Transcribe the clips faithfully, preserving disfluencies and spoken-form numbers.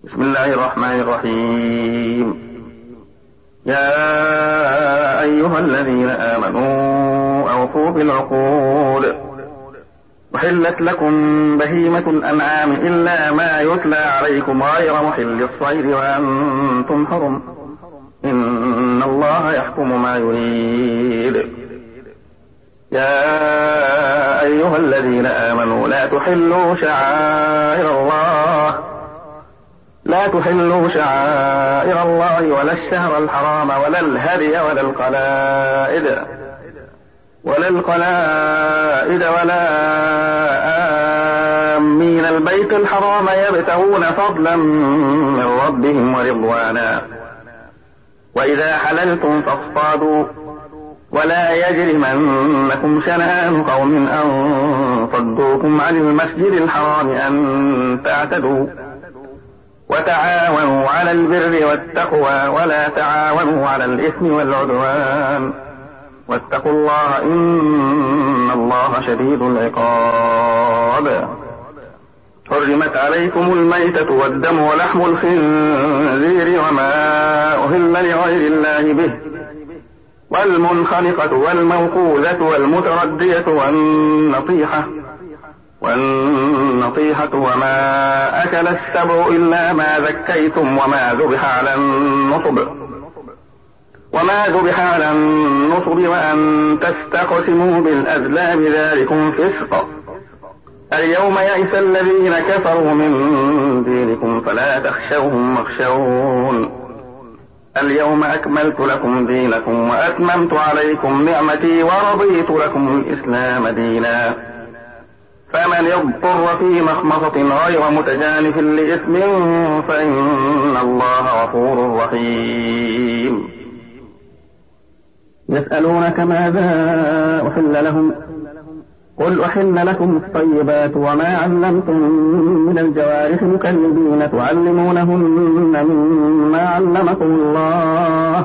بسم الله الرحمن الرحيم. يا أيها الذين آمنوا أوفوا بالعقود، وحلت لكم بهيمة الأنعام إلا ما يتلى عليكم غير محل الصيد وأنتم حرم، إن الله يحكم ما يريد. يا أيها الذين آمنوا لا تحلوا شعائر الله لا تحلوا شعائر الله ولا الشهر الحرام ولا الهدي ولا القلائد ولا القلائد ولا آمين البيت الحرام يبتغون فضلا من ربهم ورضوانا، وإذا حللتم فاصطادوا، ولا يجرمنكم شنآن قوم أن صدوكم عن المسجد الحرام أن تعتدوا، وتعاونوا على البر والتقوى ولا تعاونوا على الإثم والعدوان، واتقوا الله إن الله شديد العقاب. حرمت عليكم الميتة والدم ولحم الخنزير وما أهل لغير الله به، والمنخنقة والموقوذة والمتردية والنطيحة والنطيحة وما أكل السبع إلا ما ذكيتم وما ذبح على النصب وما ذبح على النصب وأن تستقسموا بالأزلام ذلكم فسق. اليوم يئس الذين كفروا من دينكم فلا تخشوهم واخشون. اليوم أكملت لكم دينكم وأتممت عليكم نعمتي ورضيت لكم الإسلام دينا، فمن يضطر في مخمصة غير متجانف لإثم فإن الله غفور رحيم. يسألونك ماذا أحل لهم، قل أحل لكم الطيبات وما علمتم من الجوارح مكلبين تعلمونهن مما علمكم الله،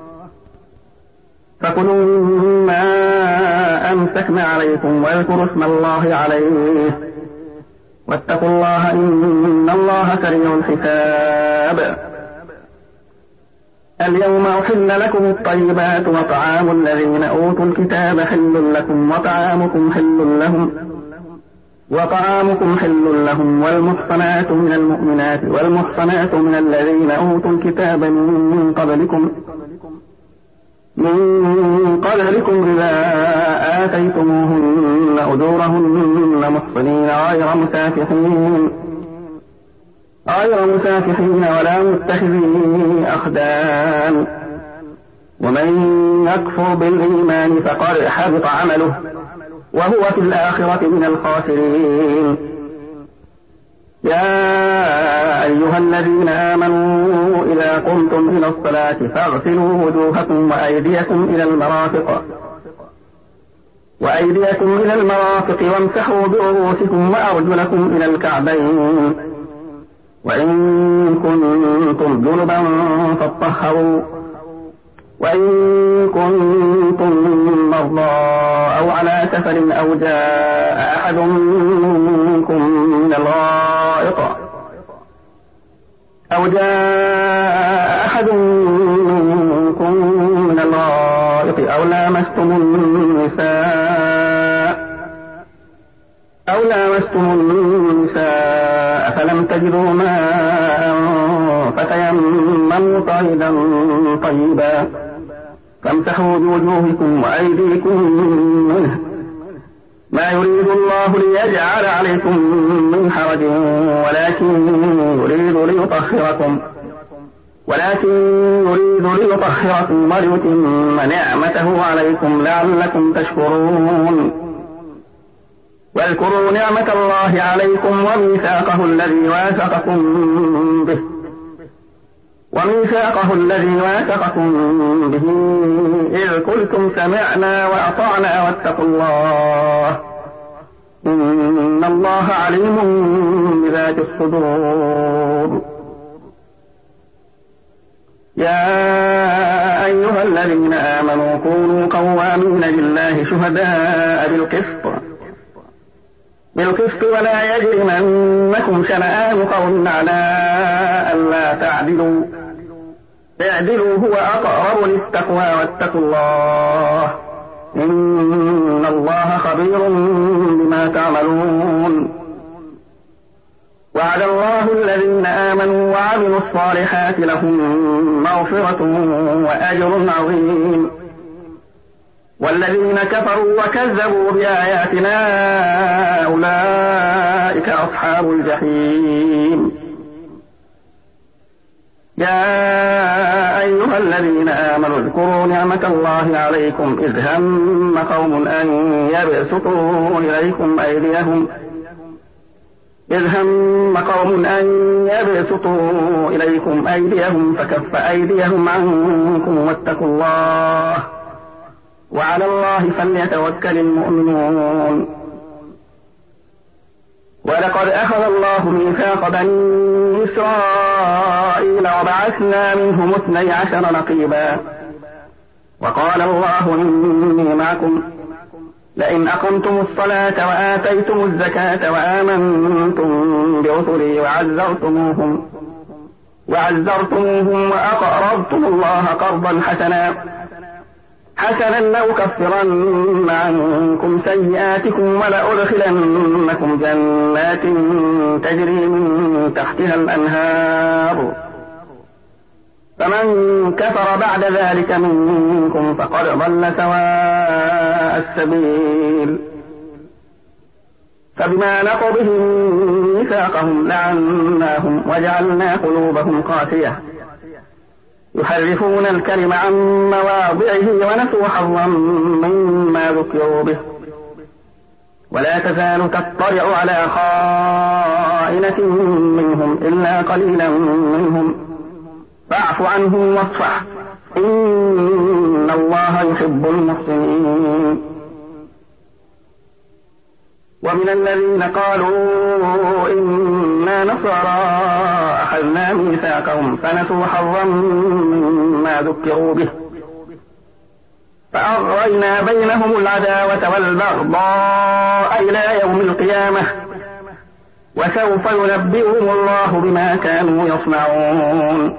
فكلوا مما أمسكن عليكم واذكروا اسم الله عليه، واتقوا الله إن الله سريع الحساب. اليوم أحل لكم الطيبات وطعام الذين أوتوا الكتاب حل لكم وطعامكم حل لهم وطعامكم حل لهم والمحصنات من المؤمنات والمحصنات من الذين أوتوا الكتاب من قبلكم من قبلكم إذا آتيتموهن أجورهن محصنين غير مسافحين غير مسافحين ولا متخذي أخدان، ومن يكفر بالإيمان فقد حبط عمله وهو في الآخرة من الخاسرين. يا أيها الذين آمنوا إذا قمتم إلى الصلاة فاغسلوا وجوهكم وأيديكم إلى المرافق وأيديكم إلى المرافق وامسحوا برؤوسكم وأرجلكم إلى الكعبين، وإن كنتم جنبا فاطهروا، وإن كنتم مرضى أو على سفر أو جاء أحد منكم من الغائط أو جاء أحد منكم من الغائط أو لامستم النساء أو لامستم النساء فلم تجدوا ماء فتيمموا صعيدا طيبا فامسحوا بوجوهكم وأيديكم منه، ما يريد الله ليجعل عليكم من حرج ولكن يريد ليطهركم ولكن يريد ليطهركم وليتم نعمته عليكم لعلكم تشكرون. واذكروا نعمة الله عليكم وميثاقه الذي واثقكم به وميثاقه الذي واثقكم به إذ قلتم سمعنا وأطعنا واتقوا الله إن الله عليم بذات الصدور. يا أيها الذين آمنوا كونوا قوامين لله شهداء بالقسط بالقسط ولا يجرمنكم شنآن قوم على ألا تعدلوا اعدلوا هو أقرب للتقوى واتقوا الله إن الله خبير بما تعملون. وعد الله الذين آمنوا وعملوا الصالحات لهم مغفرة وأجر عظيم والذين كفروا وكذبوا بآياتنا أولئك أصحاب الجحيم. يا أيها الذين آمنوا اذكروا نعمة الله عليكم إذ هم قوم أن يبسطوا إليكم أيديهم إذ هم قوم أن يبسطوا إليكم أيديهم فكف أيديهم عنكم واتقوا الله وعلى الله فليتوكل المؤمنون. ولقد أخذ الله ميثاق بني إسرائيل وبعثنا منهم اثني عشر نقيبا وقال الله إني معكم لئن أقمتم الصلاة وآتيتم الزكاة وآمنتم برسلي وعزرتموهم وعزرتموهم وأقرضتم الله قرضا حسنا حسنا لأكفرن عنكم سيئاتكم ولأدخلنكم جنات تجري من تحتها الأنهار فمن كفر بعد ذلك منكم فقد ضل سواء السبيل. فبما نقضهم ميثاقهم لعناهم وجعلنا قلوبهم قاسية يحرفون الكلم عن مواضعه ونسوا حظا مما ذكروا به ولا تزال تطلع على خائنة منهم إلا قليلا منهم فاعف عنهم واصفح إن الله يحب المحسنين. ومن الذين قالوا إنا نصارى أخذنا ميثاقهم فنسوا حظا مما ذكروا به فأغرينا بينهم العداوة والبغضاء إلى يوم القيامة وسوف ينبئهم الله بما كانوا يصنعون.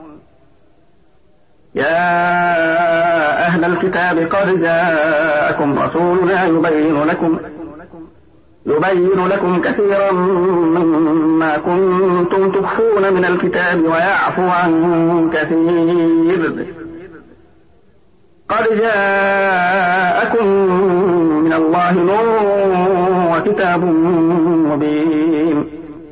يا أهل الكتاب قد جاءكم رسولنا يبين لكم يبين لكم كثيرا مما كنتم تخفون من الكتاب ويعفو عن كثير قد جاءكم من الله نور وكتاب مبين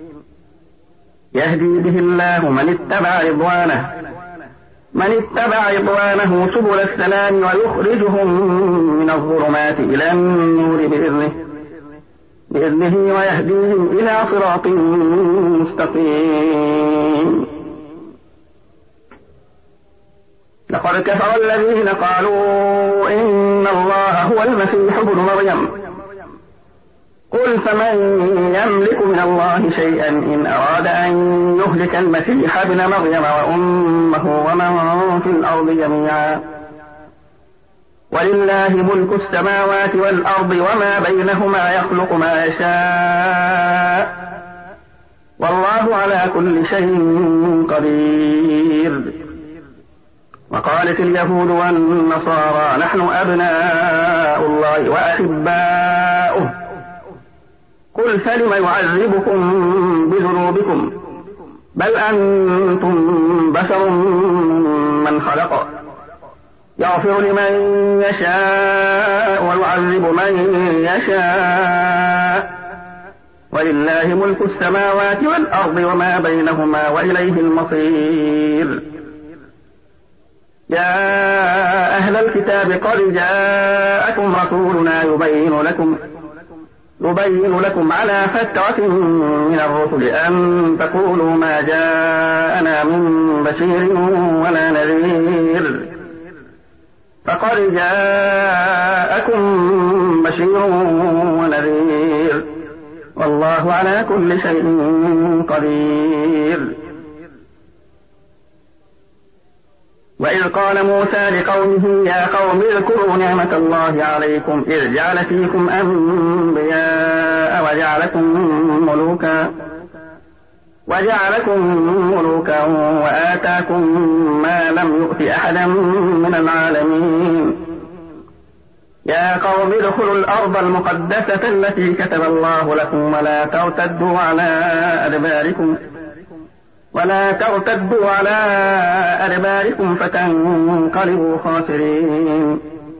يهدي به الله من اتبع رضوانه من اتبع رضوانه سبل السلام ويخرجهم من الظلمات إلى النور بإذنه بإذنه ويهديهم إلى صراط مستقيم. لقد كفر الذين قالوا إن الله هو المسيح ابن مريم قل فمن يملك من الله شيئا إن أراد أن يهلك المسيح ابن مريم وأمه ومن في الأرض جميعا ولله ملك السماوات والأرض وما بينهما يخلق ما يشاء والله على كل شيء قدير. وقالت اليهود والنصارى نحن أبناء الله وأحباؤه قل فلم يعذبكم بذنوبكم بل أنتم بشر من خلق يغفر لمن يشاء ويعذب من يشاء ولله ملك السماوات والأرض وما بينهما وإليه المصير. يا أهل الكتاب قد جاءكم رسولنا يبين لكم يبين لكم على فترة من الرسل أن تقولوا ما جاءنا من بشير ولا نذير فقد جاءكم بشير ونذير والله على كل شيء قدير. وإذ قال موسى لقومه يا قوم اذكروا نعمة الله عليكم إذ جعل فيكم أنبياء وجعلكم ملوكا وجعلكم ملوكا وآتاكم ما لم يؤت أحدا من العالمين يا قوم ادخلوا الأرض المقدسة التي كتب الله لكم ولا ترتدوا على أدباركم ولا ترتدوا على أدباركم فتنقلبوا خاسرين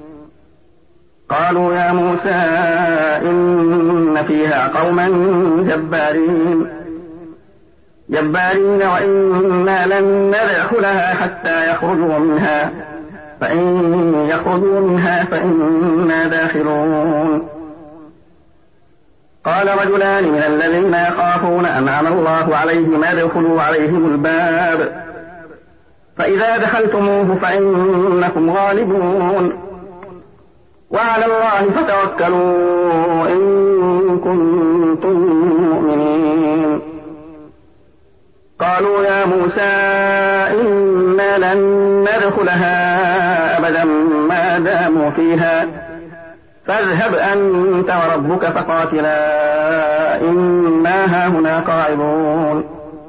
قالوا يا موسى إن فيها قوما جبارين جبارين وإنا لن ندخلها حتى يخرجوا منها فإن يخرجوا منها فإنا داخلون قال رجلان من الذين يخافون أنعم الله عليهم ادخلوا عليهم الباب فإذا دخلتموه فإنكم غالبون وعلى الله فتوكلوا إن كنتم مؤمنين قالوا يا موسى إنا لن ندخلها أبدا ما داموا فيها فاذهب أنت وربك فقاتلا إنا هاهنا قاعدون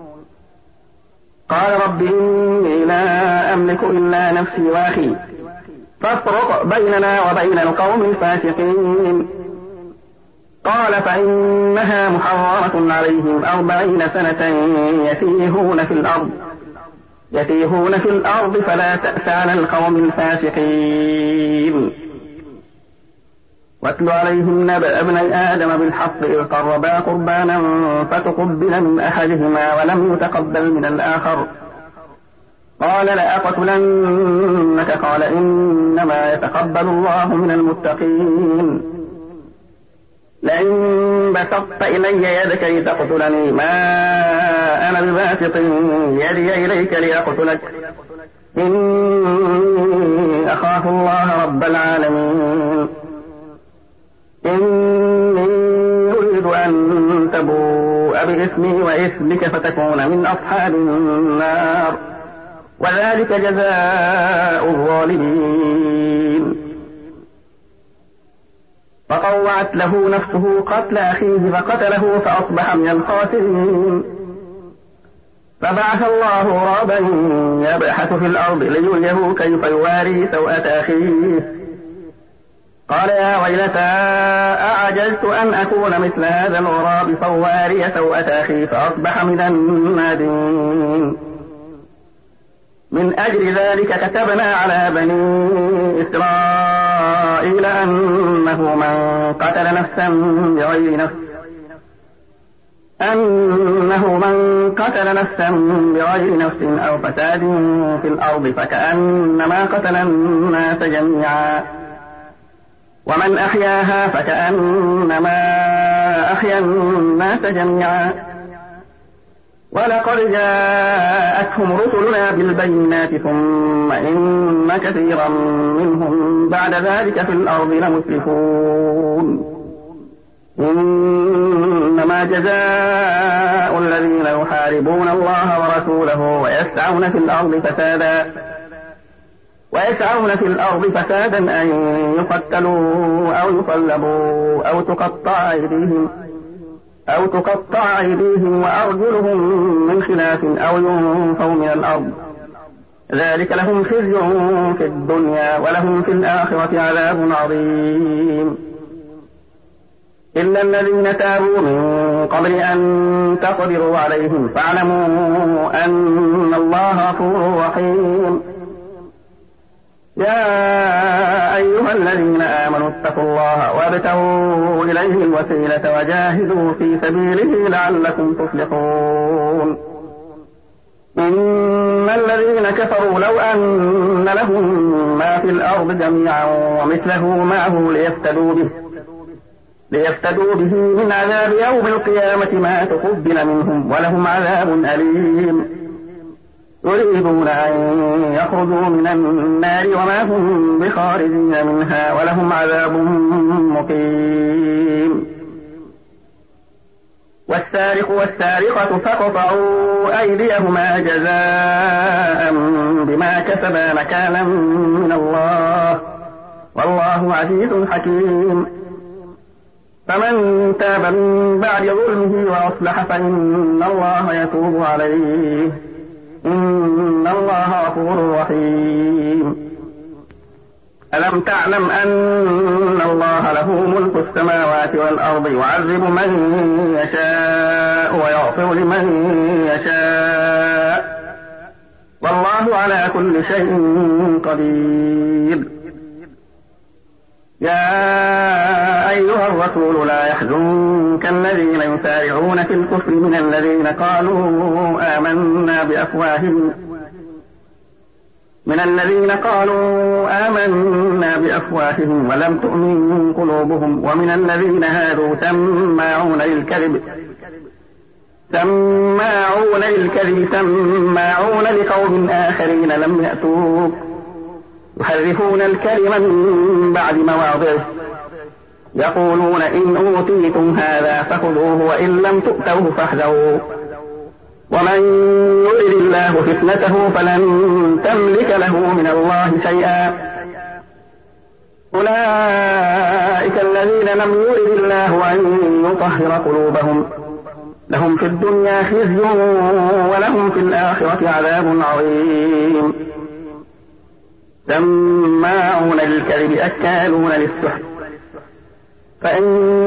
قال رب إني لا أملك إلا نفسي وأخي فافرق بيننا وبين القوم الفاسقين قال فإنها محرمة عليهم أربعين سنة يتيهون في الأرض يتيهون في الأرض فلا تأس على القوم الفاسقين واتل عليهم نبأ ابني آدم بالحق إذ قربا قربانا فتقبل من أحدهما ولم يتقبل من الآخر قال لأقتلنك قال إنما يتقبل الله من المتقين لئن بسطت إلي يدك لتقتلني ما أنا بباسط يدي إليك لأقتلك إني أخاف الله رب العالمين إني أريد أن تبوء بإثمي وإثمك فتكون من أصحاب النار وذلك جزاء الظالمين فطوعت له نفسه قتل أخيه فقتله فأصبح من الخاسرين فبعث الله غرابا يبحث في الأرض ليريه كيف يواري سوءة أخيه قال يا ويلتى أعجزت أن أكون مثل هذا الغراب فواري سوءة أخي فأصبح من النادمين من أجل ذلك كتبنا على بني إسرائيل أنه من قتل نفسا بغير نفس أنه من قتل نفسا بغير نفس أو فساد في الأرض فكأنما قتل الناس جميعا ومن أحياها فكأنما أحيا الناس جميعا ولقد جاءتهم رسلنا بالبينات ثم إن كثيرا منهم بعد ذلك في الأرض لمسرفون إنما جزاء الذين يحاربون الله ورسوله ويسعون في الأرض فسادا ويسعون في الأرض فسادا أن يقتلوا أو يصلبوا أو تقطع أيديهم أو تقطع أيديهم وأرجلهم من خلاف أو ينفوا من الأرض ذلك لهم خزي في الدنيا ولهم في الآخرة عذاب عظيم إلا الذين تابوا من قبل أن تقدروا عليهم فاعلموا أن الله غفور رحيم يا أيها الذين آمنوا اتقوا الله وابتغوا إليه الوسيلة وجاهدوا في سبيله لعلكم تفلحون إن الذين كفروا لو أن لهم ما في الأرض جميعا ومثله معه ليفتدوا به ليفتدوا به من عذاب يوم القيامة ما تقبل منهم ولهم عذاب أليم يريدون أن يخرجوا من النار وما هم بخارجين منها ولهم عذاب مقيم والسارق والسارقة فاقطعوا أيديهما جزاء بما كسبا نكالا من الله والله عزيز حكيم. فمن تاب من بعد ظلمه وأصلح فإن الله يتوب عليه إن الله غفور رحيم. ألم تعلم أن الله له ملك السماوات والأرض يعذب من يشاء ويغفر لمن يشاء والله على كل شيء قدير. يا أيها الرسول لا يحزنك الذين يسارعون في الكفر من الذين قالوا آمنا بأفواههم من الذين قالوا آمنا بأفواههم ولم تؤمن قلوبهم ومن الذين هادوا سماعون للكذب سماعون للكذب سماعون لقوم آخرين لم يأتوك يحرفون الكلم من بعد مواضعه يقولون إن أوتيتم هذا فخذوه وإن لم تؤتوه فاحذروا ومن يرد الله فتنته فلن تملك له من الله شيئا. أولئك الذين لم يرد الله أن يطهر قلوبهم لهم في الدنيا خزي ولهم في الآخرة عذاب عظيم. سماعون للكذب أكالون للسحت فإن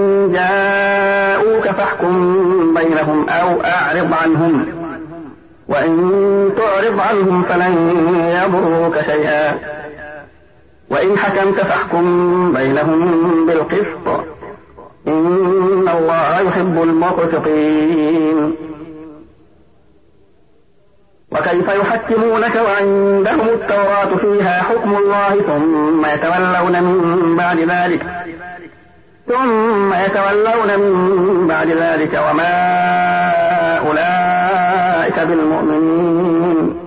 جاءوك فاحكم بينهم أو أعرض عنهم وإن تعرض عنهم فلن يضروك شيئا وإن حكمت فاحكم بينهم بالقسط إن الله يحب المقسطين. وكيف يحكمونك وعندهم التوراة فيها حكم الله ثم يتولون من بعد ذلك ثم يتولون من بعد ذلك وما أولئك بالمؤمنين.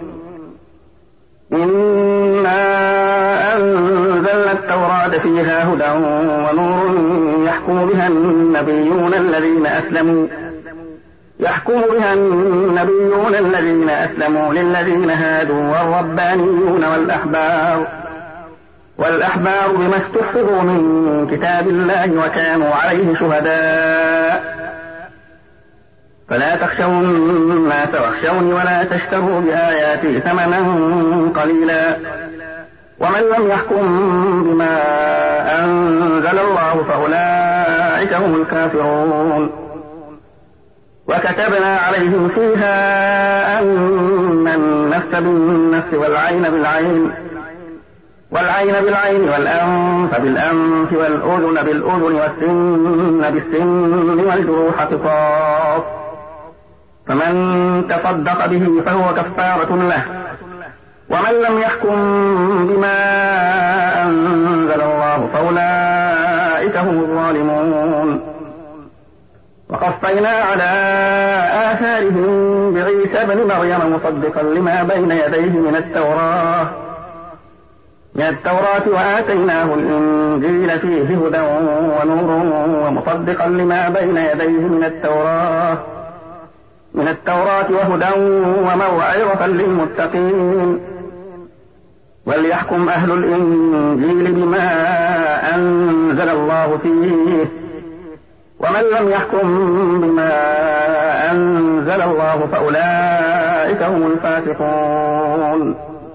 إنا أنزلنا التوراة فيها هدى ونور يحكم بها النبيون الذين أسلموا يحكم بها النبيون الذين أسلموا للذين هادوا والربانيون والأحبار والأحبار بما استحفظوا من كتاب الله وكانوا عليه شهداء فلا تخشوا الناس واخشوني ولا تشتروا بآياتي ثمنا قليلا ومن لم يحكم بما أنزل الله فأولئك هم الكافرون. وكتبنا عليهم فيها أن النفس بالنفس والعين بالعين والعين بالعين والأنف بالأنف والأذن بالأذن والسن بالسن والجروح قصاص فمن تصدق به فهو كفارة له ومن لم يحكم بما أنزل الله فأولئك هم الظالمون. وقفينا على آثارهم بعيسى بن مريم مصدقا لما بين يديه من التوراة من التوراة وآتيناه الإنجيل فيه هدى ونور ومصدقا لما بين يديه من التوراة من التوراة وهدى وموعظة للمتقين. وليحكم أهل الإنجيل بما أنزل الله فيه ومن لم يحكم بما أنزل الله فأولئك هم الفاسقون.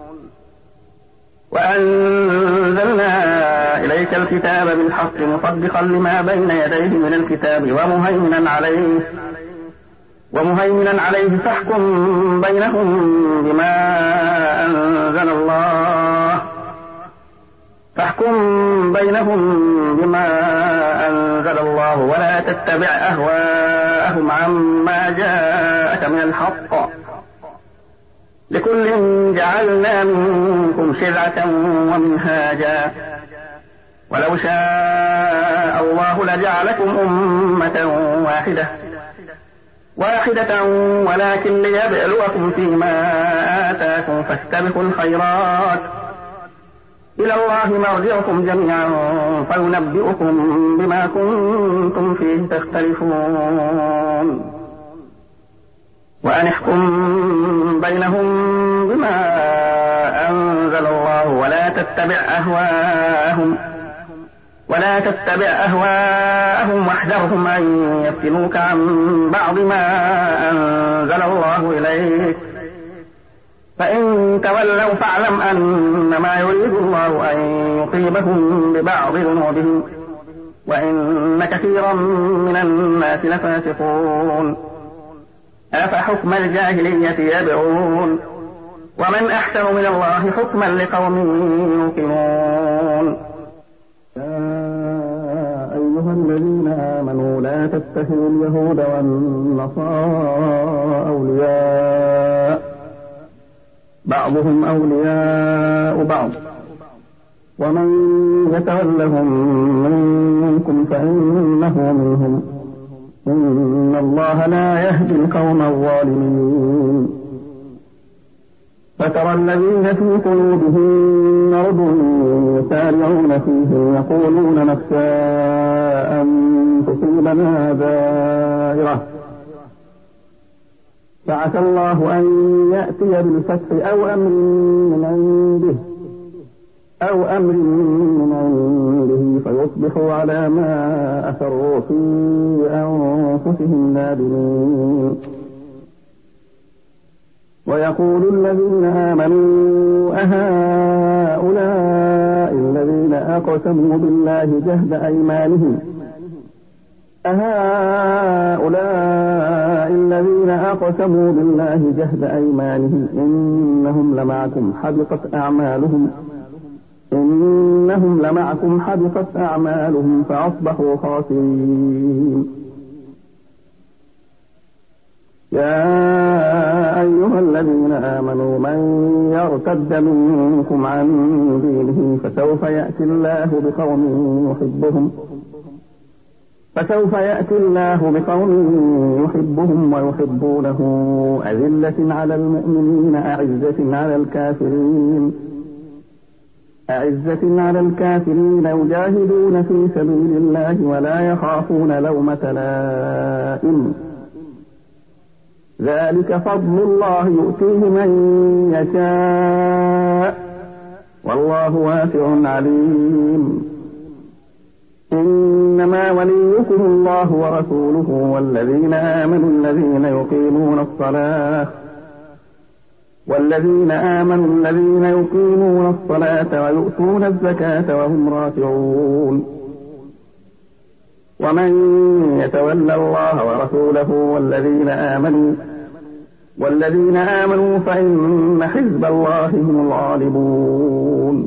وأنزلنا إليك الكتاب بالحق مصدقا لما بين يديه من الكتاب ومهيمنا عليه ومهيمنا عليه فاحكم بينهم بما أنزل الله فاحكم بينهم بما أنزل الله ولا تتبع أهواءهم عما جاءك من الحق لكل جعلنا منكم شرعة ومنهاجا ولو شاء الله لجعلكم أمة واحدة واحدة ولكن ليبلوكم فيما آتاكم فاستبقوا الخيرات إلى الله مرجعكم جميعا فينبئكم بما كنتم فيه تختلفون. وأن احكم بينهم بما أنزل الله ولا تتبع أهواءهم ولا تتبع أهواءهم واحذرهم أن يفتنوك عن بعض ما أنزل الله إليك فإن تولوا فاعلم أنما يريد الله أن يصيبهم ببعض ذنوبهم وإن كثيرا من الناس لفاسقون أفحكم الجاهلية يبغون ومن أحسن من الله حكما لقوم يوقنون. يا أيها الذين آمنوا لا تتخذوا اليهود والنصارى أولياء بعضهم أولياء بعض ومن يتولهم منكم فإنه منهم إن الله لا يهدي القوم الظالمين. فترى الذين في قلوبهم مرض يسارعون فيه يقولون نخشى أن تصيبنا دائرة فعسى الله أن يأتي بالفتح أو أمر من عنده أو أمر من عنده فيصبحوا على ما أسروا في أنفسهم نادمين. ويقول الذين آمنوا أهؤلاء الذين أقسموا بالله جهد أيمانهم أهؤلاء الذين أقسموا بالله جهد أيمانهم إنهم لمعكم حبطت أعمالهم إنهم لمعكم حبطت أعمالهم فأصبحوا خاسرين. يا أيها الذين آمنوا من يرتد منكم عن دينه فسوف يأتي الله بقوم يحبهم فسوف يأتي الله بقوم يحبهم ويحبونه أذلة على المؤمنين أعزة على الكافرين أعزة على الكافرين يجاهدون في سبيل الله ولا يخافون لومة لائم ذلك فضل الله يؤتيه من يشاء والله واسع عليم. إنما وليكم الله ورسوله والذين آمنوا الذين يقيمون الصلاة والذين آمنوا الذين يقيمون الصلاة ويؤتون الزكاة وهم راكعون. ومن يتولى الله ورسوله والذين آمنوا والذين آمنوا فإن حزب الله هم الغالبون.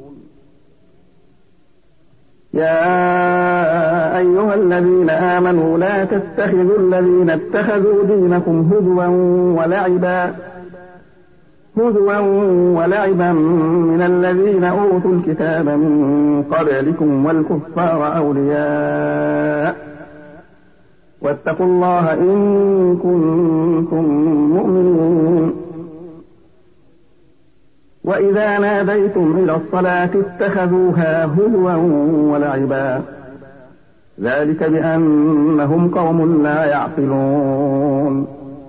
يا أيها الذين آمنوا لا تتخذوا الذين اتخذوا دينكم هزوا ولعبا هزوا ولعبا من الذين أوتوا الكتاب من قبلكم والكفار أولياء واتقوا الله إن كنتم مؤمنين. وإذا ناديتم إلى الصلاة اتخذوها هزوا ولعبا ذلك بأنهم قوم لا يعقلون.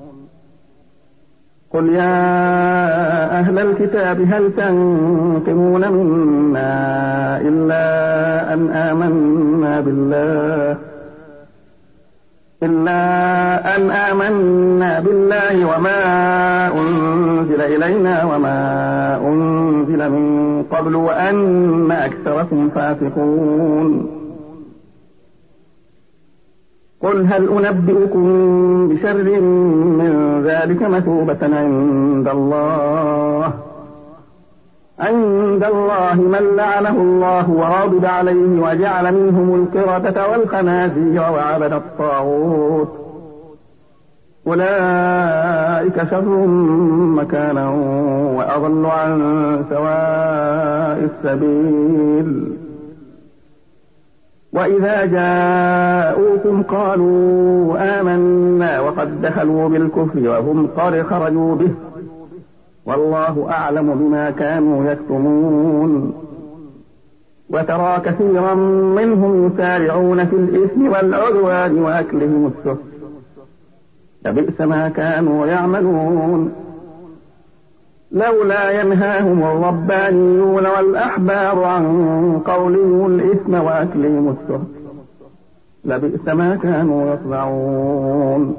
قل يا أهل الكتاب هل تنقمون منا إلا أن آمنا بالله إلا أن آمنا بالله وما أنزل إلينا وما أنزل من قبل وأن أكثركم فاسقون. قل هل أنبئكم بشر من ذلك مثوبة عند الله عند الله من لعنه الله وغضب عليه وجعل منهم القردة والخنازير وعبد الطاغوت أولئك شر مكانا وأضل عن سواء السبيل. وإذا جاءوكم قالوا آمنا وقد دخلوا بالكفر وهم قد خرجوا به والله أعلم بما كانوا يكتمون. وترى كثيرا منهم يسارعون في الإثم والعدوان وأكلهم السحت لبئس ما كانوا يعملون لولا ينهاهم الربانيون والأحبار عن قولهم الإثم وأكلهم السحت لبئس ما كانوا يصنعون.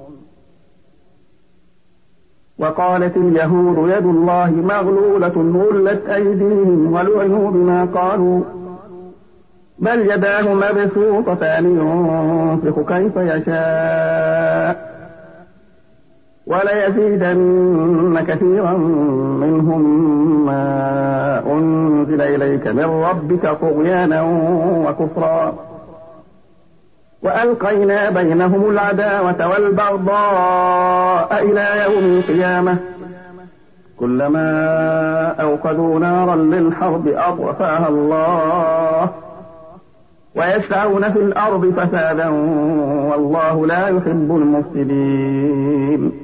وقالت اليهود يد الله مغلولة غلت أيديهم ولعنوا بما قالوا بل يداه مبسوطتان ينفق كيف يشاء وليزيدن كثيرا منهم ما أنزل إليك من ربك طغيانا وكفرا وألقينا بينهم العداوة والبغضاء إلى يوم القيامة كلما أوقدوا نارا للحرب أطفأها الله ويسعون في الأرض فسادا والله لا يحب المفسدين.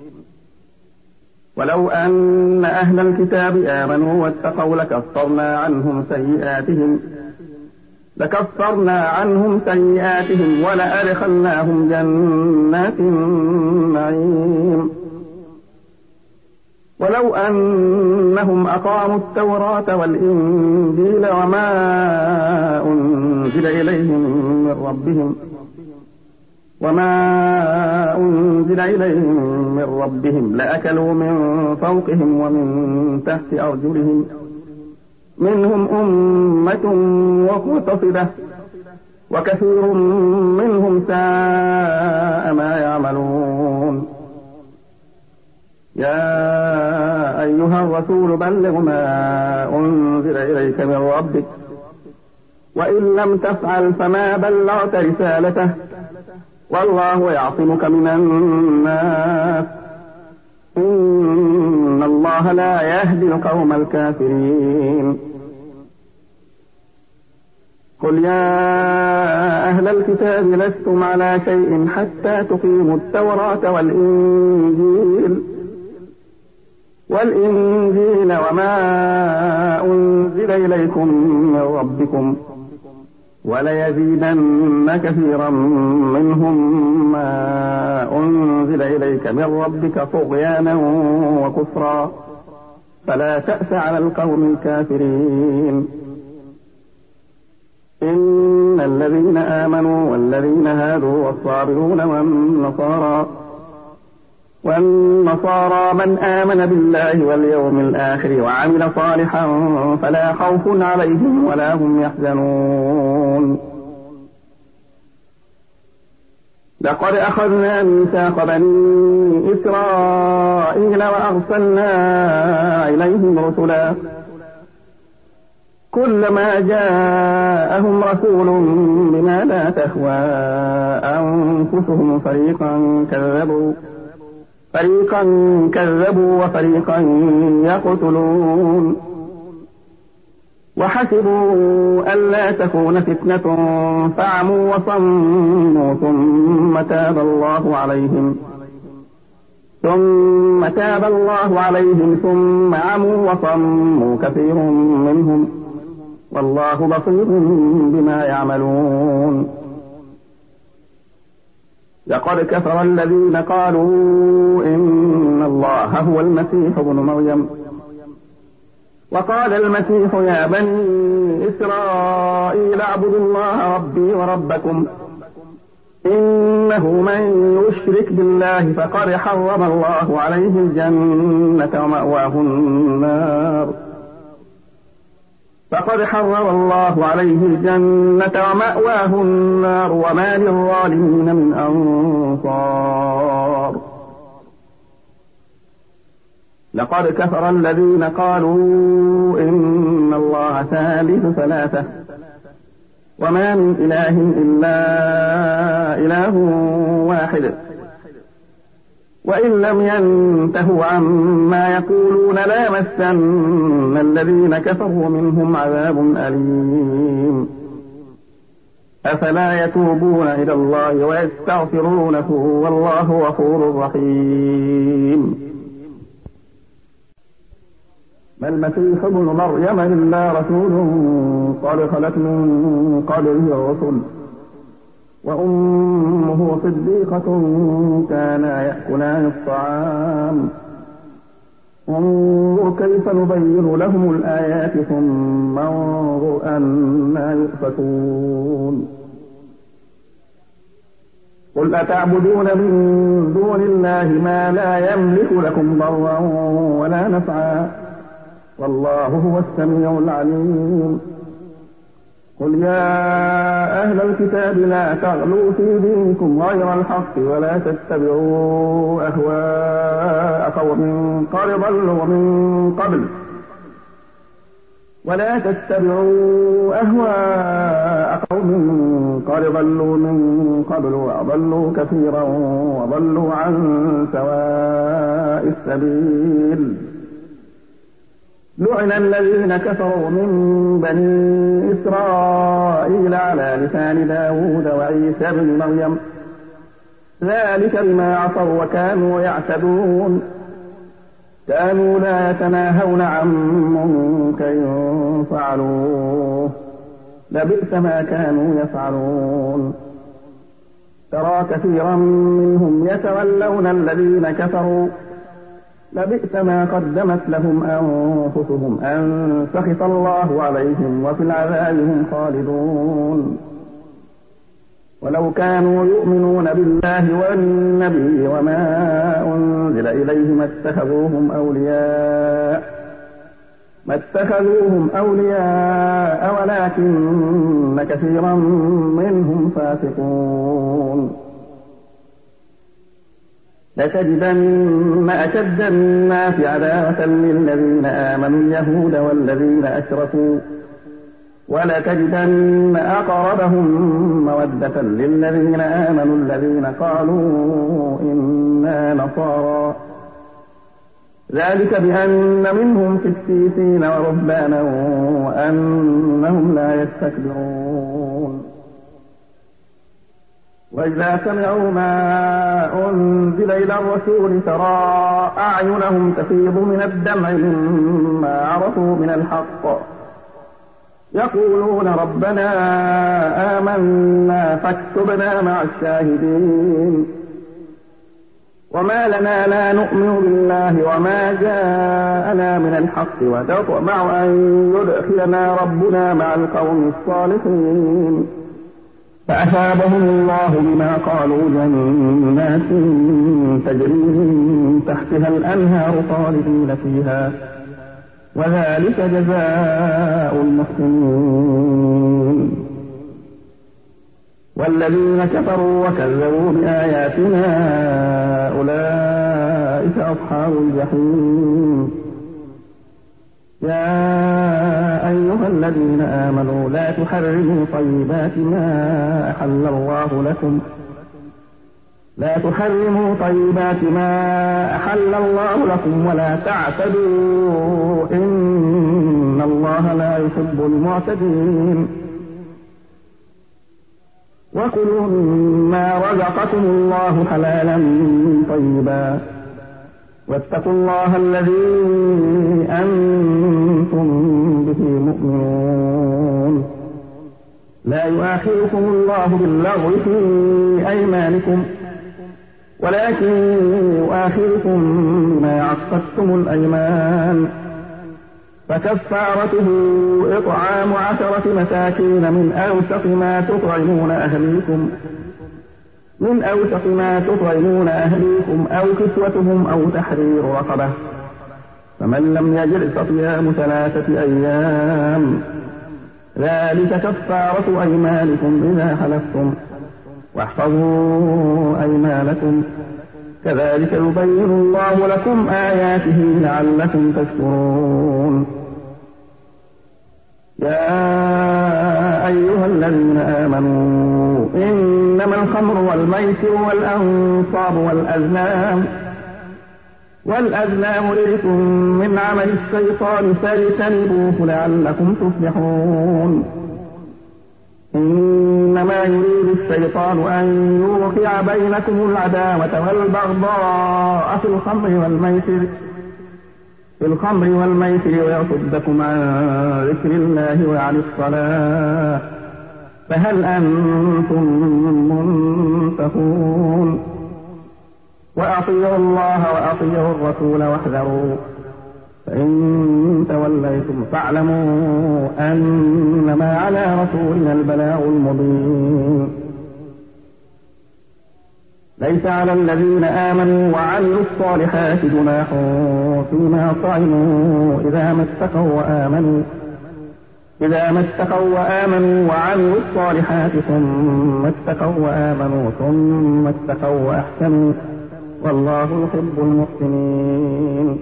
ولو أن أهل الكتاب آمنوا واتقوا لكفرنا عنهم سيئاتهم لكفرنا عنهم سيئاتهم ولأدخلناهم جنات النعيم ولو أنهم أقاموا التوراة والإنجيل وما أنزل إليهم من ربهم وما أنزل إليهم من ربهم لأكلوا من فوقهم ومن تحت أرجلهم منهم أمة مقتصدة وكثير منهم ساء ما يعملون. يا أيها الرسول بلغ ما أنزل إليك من ربك وإن لم تفعل فما بلغت رسالته والله يعصمك من الناس إن الله لا يهدي القوم الكافرين. قل يا أهل الكتاب لستم على شيء حتى تقيموا التوراة والإنجيل والإنجيل وما أنزل إليكم من ربكم وليزيدن كثيرا منهم ما أنزل إليك من ربك طغيانا وكفرا فلا تأس على القوم الكافرين. إن الذين آمنوا والذين هادوا والصابرون والنصارى والنصارى من آمن بالله واليوم الآخر وعمل صالحا فلا خوف عليهم ولا هم يحزنون. لقد أخذنا ميثاق بني إسرائيل وأرسلنا إليهم رسلا كلما جاءهم رسول بما لا تهوى أنفسهم فريقا كذبوا فريقا كذبوا وفريقا يقتلون وحسبوا ألا تكون فتنة فعموا وصموا ثم تاب الله عليهم ثم تاب الله عليهم ثم عموا وصموا كثير منهم والله بصير بما يعملون. لقد كفر الذين قالوا إن الله هو المسيح ابن مريم وقال المسيح يا بني إسرائيل اعبدوا الله ربي وربكم إنه من يشرك بالله فقد حرم الله عليه الجنة ومأواه النار فقد حرم الله عليه الجنة ومأواه النار وما للظالمين من أنصار. لقد كفر الذين قالوا إن الله ثالث ثلاثة وما من إله إلا إله واحد وإن لم ينتهوا عما يقولون ليمسن الذين كفروا منهم عذاب أليم. أفلا يتوبون إلى الله ويستغفرونه والله غفور رحيم. ما المسيح ابن مريم إلا رسول قد خلت من قبله الرسل وأمه صديقة كانا يأكلان الطعام انظر كيف نبين لهم الآيات ثم انظر أنا يؤفكون قل أتعبدون من دون الله ما لا يملك لكم ضرا ولا نفعا والله هو السميع العليم قل يا أهل الكتاب لا تغلوا في دينكم غير الحق ولا تتبعوا أهواء قوم قد ضلوا من قبل ولا تتبعوا أهواء قوم قد ضلوا من قبل وأضلوا كثيرا وضلوا عن سواء السبيل لعن الذين كفروا من بني إسرائيل على لسان داود وعيسى بن مريم ذلك بما عصوا وكانوا يعتدون كانوا لا يتناهون عن منكر فعلوه لبئس ما كانوا يفعلون ترى كثيرا منهم يتولون الذين كفروا لبئس ما قدمت لهم أنفسهم أن سخط الله عليهم وفي العذاب هم خالدون ولو كانوا يؤمنون بالله والنبي وما أنزل إليه ما اتخذوهم أولياء ما اتخذوهم أولياء ولكن كثيرا منهم فاسقون لتجدن أشد الناس عداوة للذين آمنوا اليهود والذين أشركوا ولتجدن أقربهم مودة للذين آمنوا الذين قالوا إنا نصارى ذلك بأن منهم قسيسين ورهبانا وأنهم لا يستكبرون وإذا سمعوا ما أنزل إلى الرسول ترى أعينهم تفيض من الدمع مما عرفوا من الحق يقولون ربنا آمنا فاكتبنا مع الشاهدين وما لنا لا نؤمن بالله وما جاءنا من الحق ونطمع أن يدخلنا ربنا مع القوم الصالحين فأثابهم الله بما قالوا جنات تجري من تحتها الأنهار خالدين فيها وذلك جزاء المحسنين والذين كفروا وكذبوا بآياتنا أولئك أصحاب الجحيم يا أيها الذين آمنوا لا تحرموا طيبات ما أحل الله لكم لا تحرموا طيبات ما أحل الله لكم ولا تعتدوا إن الله لا يحب المعتدين وكلوا مما رزقكم الله حلالا طيبا واتقوا الله الذي أنتم به مؤمنون لا يؤاخذكم الله باللغو في أيمانكم ولكن يؤاخذكم بما عقدتم الأيمان فكفارته إطعام عشرة مساكين من أوسط ما تطعمون أهليكم من أوسط ما تطعمون أهليكم أو كسوتهم أو تحرير رقبة فمن لم يجد فصيام ثلاثة أيام ذلك كفارة أيمانكم إذا حلفتم واحفظوا أيمانكم كذلك يبين الله لكم آياته لعلكم تشكرون يا أيها الذين آمنوا إنما الخمر والميسر والأنصاب والأزلام والأزلام رجس من عمل الشيطان فاجتنبوه لعلكم تفلحون إنما يريد الشيطان أن يوقع بينكم العداوة والبغضاء في الخمر والميسر في الخمر والميسر ويصدكم عن ذكر الله وعن الصلاة فهل أنتم منتهون؟ وأطيعوا الله وأطيعوا الرسول واحذروا، فإن توليتم فاعلموا أنما على رسولنا البلاغ المبين. ليس على الذين آمنوا وعملوا الصالحات جناح فيما طعموا إذا ما اتقوا وآمنوا إذا ما اتقوا وآمنوا وعملوا الصالحات ثم اتقوا وآمنوا ثم اتقوا وأحسنوا والله يحب المحسنين.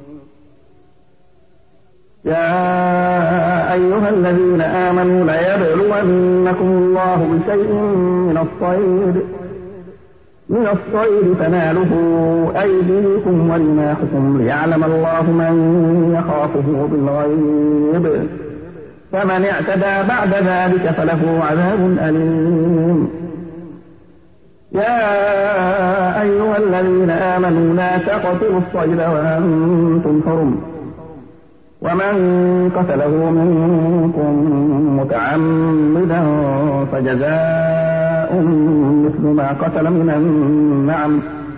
يا أيها الذين آمنوا ليبلونكم الله بشيء من الصيد من الصيد تناله أيديكم ورماحكم ليعلم الله من يخافه بالغيب، فمن اعتدى بعد ذلك فله عذاب أليم. يا أيها الذين آمنوا لا تقتلوا الصيد وأنتم حرم، ومن قتله منكم متعمدا فجزاء مثل ما قتل من النعم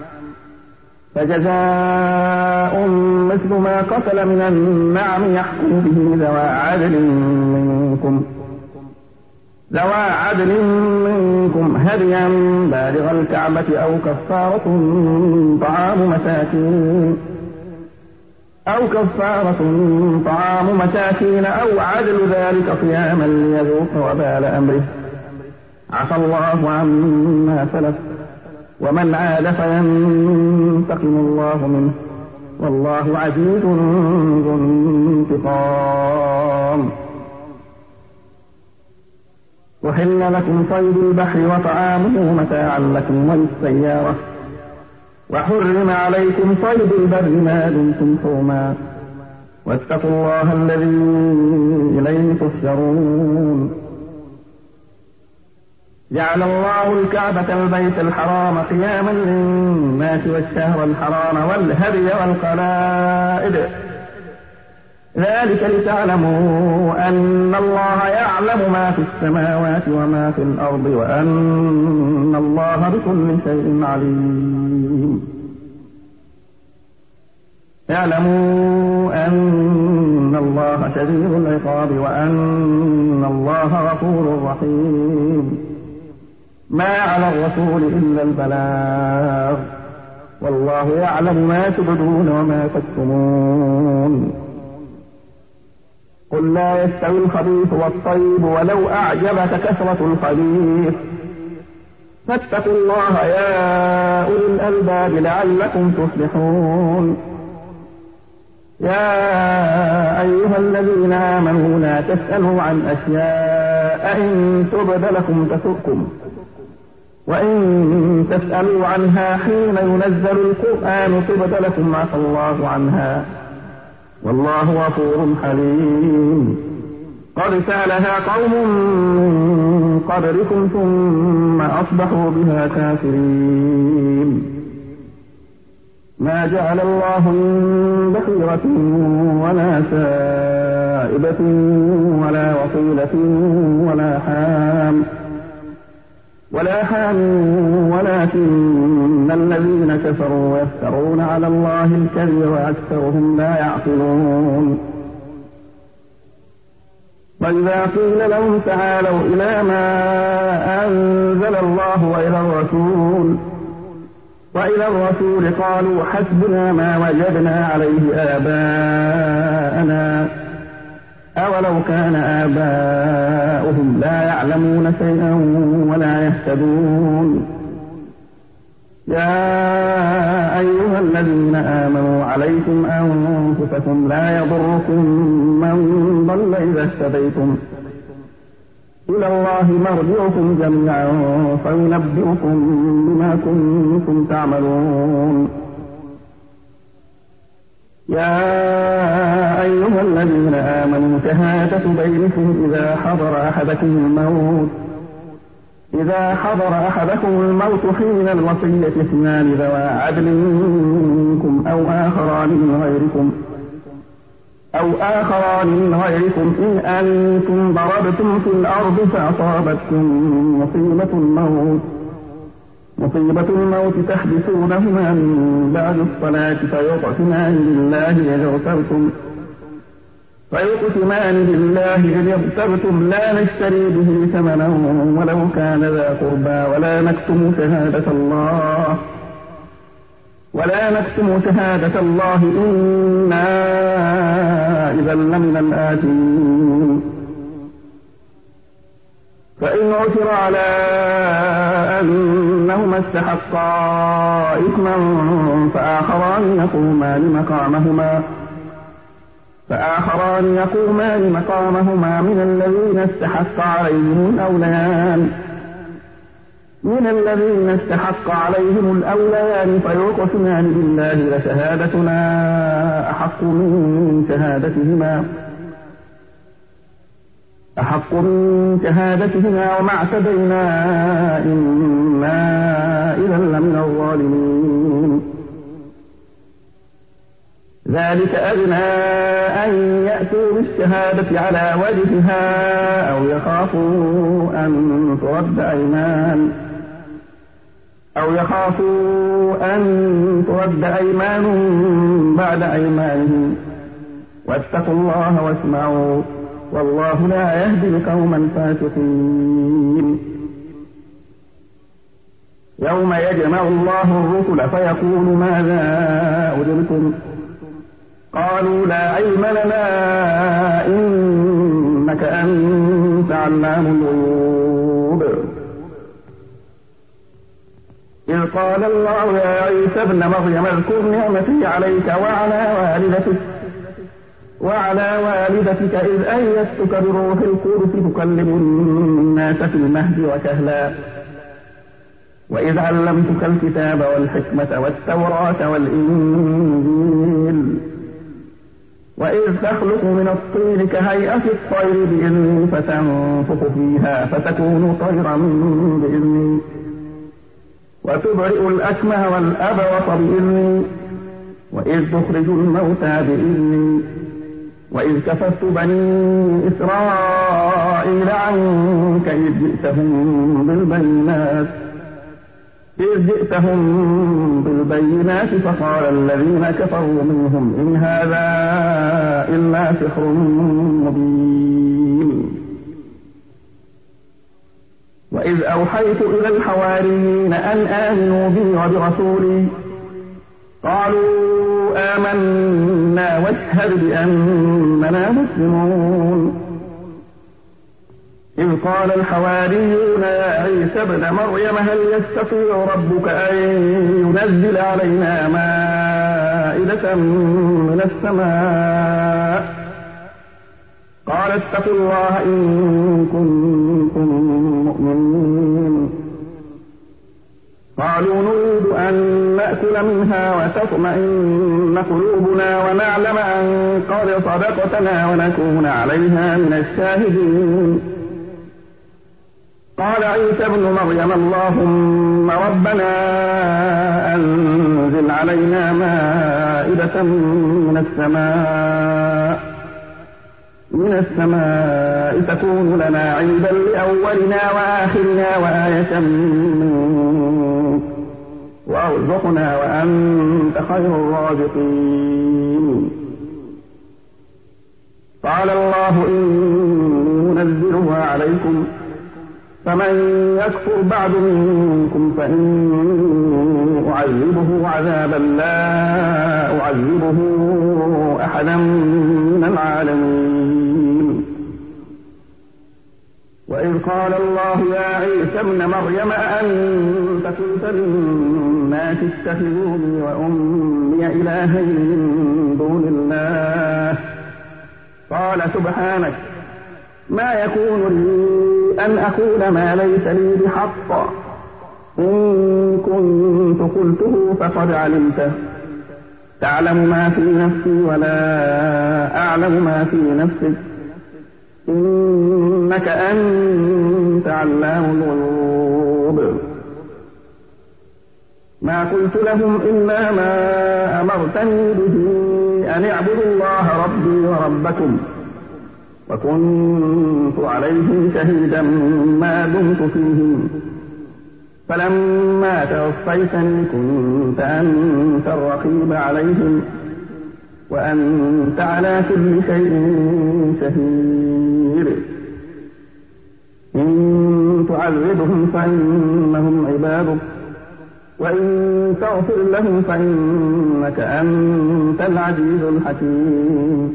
فجزاء مثل ما قتل من النعم يحكم به ذوى عدل منكم ذوى عدل منكم هديا بالغ الكعبة أو كفارة طعام مساكين أو كفارة طعام مساكين أو عدل ذلك صياما ليذوق وبال أمره، عفى الله عما سلف ومن عاد فينتقم الله منه والله عزيز ذو انتقام. وحل لكم صيد البحر وطعامه متاعا لكم وللسيارة، وحرم عليكم صيد البر ما دمتم حرما، واتقوا الله الذي إليه تحشرون. جعل الله الكعبة البيت الحرام قياما للناس والشهر الحرام والهدي والقلائد، ذلك لتعلموا أن الله يعلم ما في السماوات وما في الأرض وأن الله بكل شيء عليم. اعلموا أن الله شديد العقاب وأن الله غفور رحيم. ما على الرسول إلا البلاغ، والله يعلم ما تبدون وما تكتمون. قل لا يستوي الخبيث والطيب ولو أعجبك كثرة الخبيث، فاتقوا الله يا أولي الألباب لعلكم تفلحون. يا أيها الذين آمنوا لا تسألوا عن أشياء إن تبد لكم تسؤكم، وإن تسألوا عنها حين ينزل القرآن تبد لكم عفى الله عنها والله غفور حليم. قد سألها قوم من قبلكم ثم أصبحوا بها كافرين. ما جعل الله من بحيرة ولا سائبة ولا وصيلة ولا حام ولا حام ولكن الذين كفروا يفترون على الله الكذب وأكثرهم لا يعقلون. وإذا قيل لهم تعالوا إلى ما أنزل الله وإلى الرسول وإلى الرسول قالوا حسبنا ما وجدنا عليه آباءنا أولو كان آباؤهم لا يعلمون شيئا ولا يهتدون. يا أيها الذين آمنوا عليكم أنفسكم لا يضركم من ضل إذا اهتديتم إلى الله مرجعكم جميعا فينبئكم بما كنتم تعملون. يا أيها الذين آمنوا شهادة بينكم إذا حضر أحدكم الموت إذا حضر أحدكم الموت حين الوصية اثنان ذوى عدل منكم أو آخران من غيركم أو آخران من غيركم إن أنتم ضربتم في الأرض فأصابتكم مصيبة الموت مصيبة الموت تحبسونهما من بعد الصلاة فيقسمان بالله إن ارتبتم فيقسمان بالله إن ارتبتم لا نشتري به ثمنا ولو كان ذا قربى ولا نكتم شهادة الله ولا نكتم شهادة الله إنا إذا لمن الآثمين. فإن عثر على أنهما استحقا إثما فآخران يقومان مقامهما فآخران يقومان مقامهما من الذين استحق عليهم الأوليان من الذين استحق عليهم الأوليان فيقسمان بالله لشهادتنا أحق من شهادتهما أحق من شهادتهما وما اعتدينا إنا إذا لمن الظالمين. ذلك أدنى أن يأتوا بالشهادة على وجهها أو يخافوا أن ترد أيمان أو يخافوا أن ترد أيمان بعد أيمانهم واتقوا الله واسمعوا والله لا يهدي القوم الفاسقين. يوم يجمع الله الرسل فيقول ماذا أجبتم قالوا لا علم لنا إنك أنت علام الغيوب. إذ قال الله يا عيسى ابن مريم اذكر نعمتي عليك وعلى والدتك وعلى والدتك إذ أيدتك بروح القدس تكلم الناس في المهد وكهلا وإذ علمتك الكتاب والحكمة والتوراة والإنجيل وإذ تخلق من الطين كهيئة الطير بإذني فتنفخ فيها فتكون طيرا بإذني وتبرئ الأكمه والأبرص بإذني وإذ تخرج الموتى بإذني وإذ كففت بني إسرائيل عنك إذ جئتهم بالبينات إذ جئتهم بالبينات فقال الذين كفروا منهم إن هذا إلا سحر مبين. وإذ أوحيت إلى الحواريين أن آمنوا بي وبرسولي قالوا آمنا واشهد بأننا مسلمون. إذ قال الحواريون يا عيسى ابن مريم هل يستطيع ربك أن ينزل علينا مائدة من السماء قال اتقوا الله إن كنتم مؤمنين. قالوا نريد أن نأكل منها وتطمئن قلوبنا ونعلم أن قد صدقتنا ونكون عليها من الشاهدين. قال عيسى ابن مريم اللهم ربنا أنزل علينا مائدة من السماء من السماء تكون لنا عيدا لأولنا وآخرنا وآية منك وارزقنا وأنت خير الرازقين. قال الله إني منزلها عليكم فمن يكفر بعد منكم فإني أعذبه عذابا لا أعذبه أحدا من العالمين. وإذ قال الله يا عيسى ابن مريم أأنت قلت للناس اتخذوني وأمي إلهين من دون الله قال سبحانك ما يكون لي أن أقول ما ليس لي بحق إن كنت قلته فقد علمته تعلم ما في نفسي ولا أعلم ما في نفسك إنك أنت علام الغيوب. ما قلت لهم إلا ما أمرتني به أن اعبدوا الله ربي وربكم وكنت عليهم شهيدا ما دمت فيهم فلما توفيتني كنت أنت الرقيب عليهم وأنت على كل شيء شهيد إن تعذبهم فإنهم عبادك وإن تغفر لهم فإنك أنت العزيز الحكيم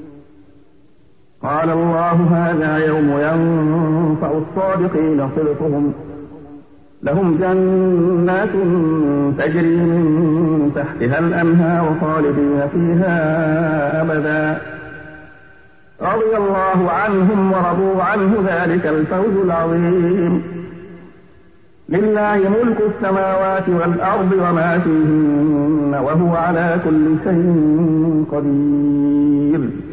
قال الله هذا يوم ينفع الصادقين صدقهم لهم جنات تجري من تحتها الأنهار خالدين فيها أبدا رضي الله عنهم ورضوا عنه ذلك الفوز العظيم لله ملك السماوات والأرض وما فيهن وهو على كل شيء قدير